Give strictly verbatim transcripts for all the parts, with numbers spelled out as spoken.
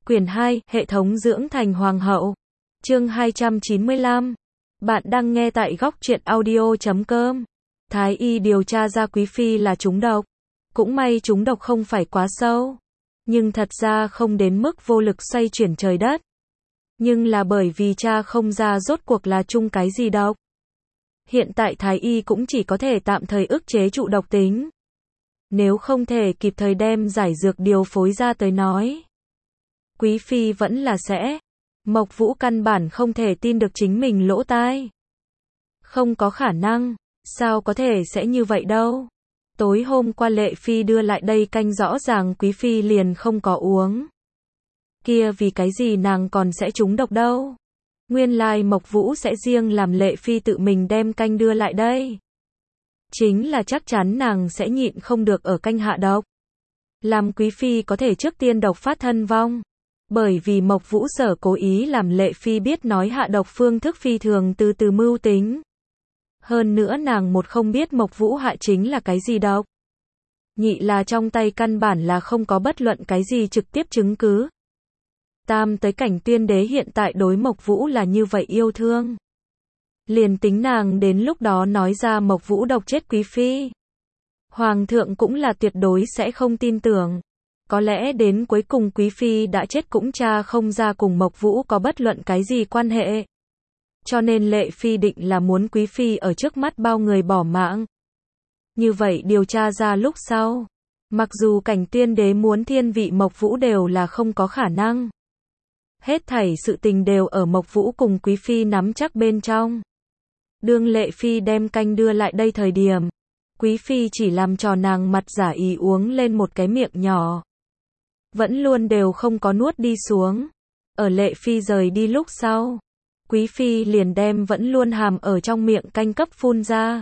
Quyển hai, Hệ thống dưỡng thành hoàng hậu. Chương hai trăm chín mươi lăm. Bạn đang nghe tại góc truyện audio chấm com. Thái y điều tra ra Quý phi là trúng độc. Cũng may trúng độc không phải quá sâu, nhưng thật ra không đến mức vô lực xoay chuyển trời đất. Nhưng là bởi vì cha không ra rốt cuộc là chung cái gì độc. Hiện tại Thái y cũng chỉ có thể tạm thời ức chế trụ độc tính. Nếu không thể kịp thời đem giải dược điều phối ra tới nói, Quý phi vẫn là sẽ. Mộc Vũ căn bản không thể tin được chính mình lỗ tai. Không có khả năng, sao có thể sẽ như vậy đâu. Tối hôm qua Lệ phi đưa lại đây canh rõ ràng Quý phi liền không có uống. Kia vì cái gì nàng còn sẽ trúng độc đâu. Nguyên lai Mộc Vũ sẽ riêng làm Lệ phi tự mình đem canh đưa lại đây. Chính là chắc chắn nàng sẽ nhịn không được ở canh hạ độc. Làm Quý phi có thể trước tiên độc phát thân vong. Bởi vì Mộc Vũ sở cố ý làm Lệ phi biết nói hạ độc phương thức phi thường từ từ mưu tính. Hơn nữa nàng một không biết Mộc Vũ hạ chính là cái gì độc. Nhị là trong tay căn bản là không có bất luận cái gì trực tiếp chứng cứ. Tam tới cảnh Tuyên đế hiện tại đối Mộc Vũ là như vậy yêu thương. Liền tính nàng đến lúc đó nói ra Mộc Vũ độc chết Quý phi, Hoàng thượng cũng là tuyệt đối sẽ không tin tưởng. Có lẽ đến cuối cùng Quý phi đã chết cũng tra không ra cùng Mộc Vũ có bất luận cái gì quan hệ. Cho nên Lệ phi định là muốn Quý phi ở trước mắt bao người bỏ mạng. Như vậy điều tra ra lúc sau, mặc dù cảnh Tuyên đế muốn thiên vị Mộc Vũ đều là không có khả năng. Hết thảy sự tình đều ở Mộc Vũ cùng Quý phi nắm chắc bên trong. Đương Lệ phi đem canh đưa lại đây thời điểm, Quý phi chỉ làm trò nàng mặt giả ý uống lên một cái miệng nhỏ. Vẫn luôn đều không có nuốt đi xuống. Ở Lệ phi rời đi lúc sau, Quý phi liền đem vẫn luôn hàm ở trong miệng canh cấp phun ra.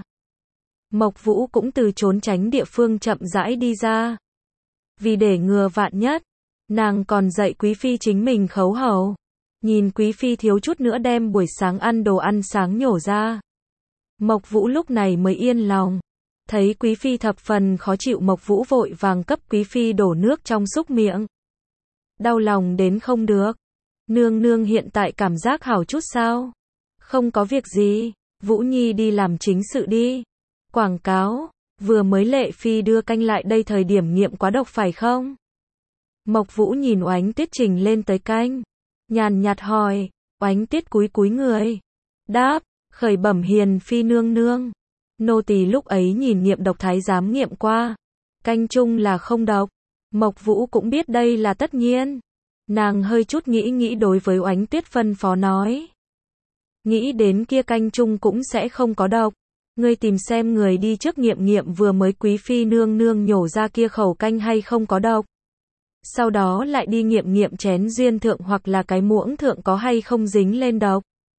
Mộc Vũ cũng từ trốn tránh địa phương chậm rãi đi ra. Vì để ngừa vạn nhất, nàng còn dạy Quý phi chính mình khấu hầu. Nhìn Quý phi thiếu chút nữa đem buổi sáng ăn đồ ăn sáng nhổ ra. Mộc Vũ lúc này mới yên lòng. Thấy Quý phi thập phần khó chịu, Mộc Vũ vội vàng cấp Quý phi đổ nước trong xúc miệng. Đau lòng đến không được. Nương nương hiện tại cảm giác hảo chút sao? Không có việc gì, Vũ Nhi đi làm chính sự đi. Quảng cáo, vừa mới Lệ phi đưa canh lại đây thời điểm nghiệm quá độc phải không? Mộc Vũ nhìn Oánh Tuyết trình lên tới canh, nhàn nhạt hỏi. Oánh Tuyết cúi cúi người, đáp, khởi bẩm hiền phi nương nương. Nô tỳ lúc ấy nhìn nghiệm độc thái giám nghiệm qua, canh chung là không độc. Mộc Vũ cũng biết đây là tất nhiên. Nàng hơi chút nghĩ nghĩ đối với Oánh Tuyết phân phó nói. Nghĩ đến kia canh chung cũng sẽ không có độc. Ngươi tìm xem người đi trước nghiệm nghiệm vừa mới Quý phi nương nương nhổ ra kia khẩu canh hay không có độc. Sau đó lại đi nghiệm nghiệm chén duyên thượng hoặc là cái muỗng thượng có hay không dính lên độc.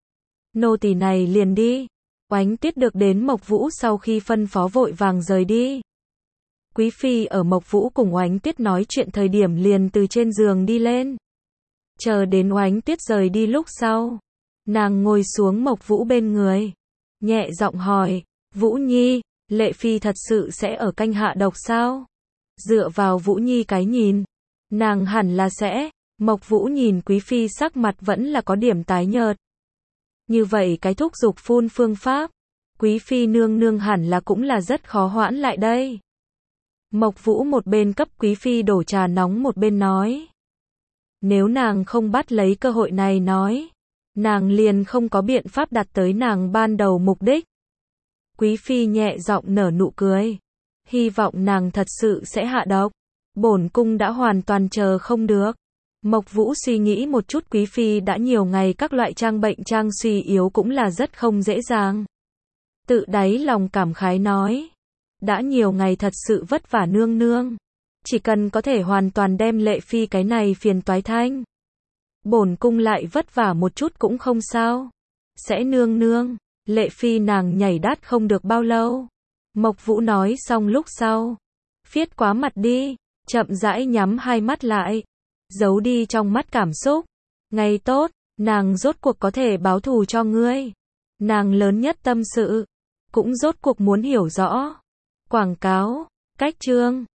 Nô tỳ này liền đi. Oánh Tuyết được đến Mộc Vũ sau khi phân phó vội vàng rời đi. Quý phi ở Mộc Vũ cùng Oánh Tuyết nói chuyện thời điểm liền từ trên giường đi lên. Chờ đến Oánh Tuyết rời đi lúc sau, nàng ngồi xuống Mộc Vũ bên người, nhẹ giọng hỏi, Vũ Nhi, Lệ phi thật sự sẽ ở canh hạ độc sao? Dựa vào Vũ Nhi cái nhìn, nàng hẳn là sẽ. Mộc Vũ nhìn Quý phi sắc mặt vẫn là có điểm tái nhợt. Như vậy cái thúc giục phun phương pháp, Quý phi nương nương hẳn là cũng là rất khó hoãn lại đây. Mộc Vũ một bên cấp Quý phi đổ trà nóng một bên nói. Nếu nàng không bắt lấy cơ hội này nói, nàng liền không có biện pháp đạt tới nàng ban đầu mục đích. Quý phi nhẹ giọng nở nụ cười. Hy vọng nàng thật sự sẽ hạ độc. Bổn cung đã hoàn toàn chờ không được. Mộc Vũ suy nghĩ một chút, Quý phi đã nhiều ngày các loại trang bệnh trang suy yếu cũng là rất không dễ dàng. Tự đáy lòng cảm khái nói. Đã nhiều ngày thật sự vất vả nương nương. Chỉ cần có thể hoàn toàn đem Lệ phi cái này phiền toái thanh. Bổn cung lại vất vả một chút cũng không sao. Sẽ nương nương. Lệ phi nàng nhảy đát không được bao lâu. Mộc Vũ nói xong lúc sau. Phiết quá mặt đi. Chậm rãi nhắm hai mắt lại. Giấu đi trong mắt cảm xúc. Ngày tốt, nàng rốt cuộc có thể báo thù cho ngươi. Nàng lớn nhất tâm sự. Cũng rốt cuộc muốn hiểu rõ. Quảng cáo, cách chương.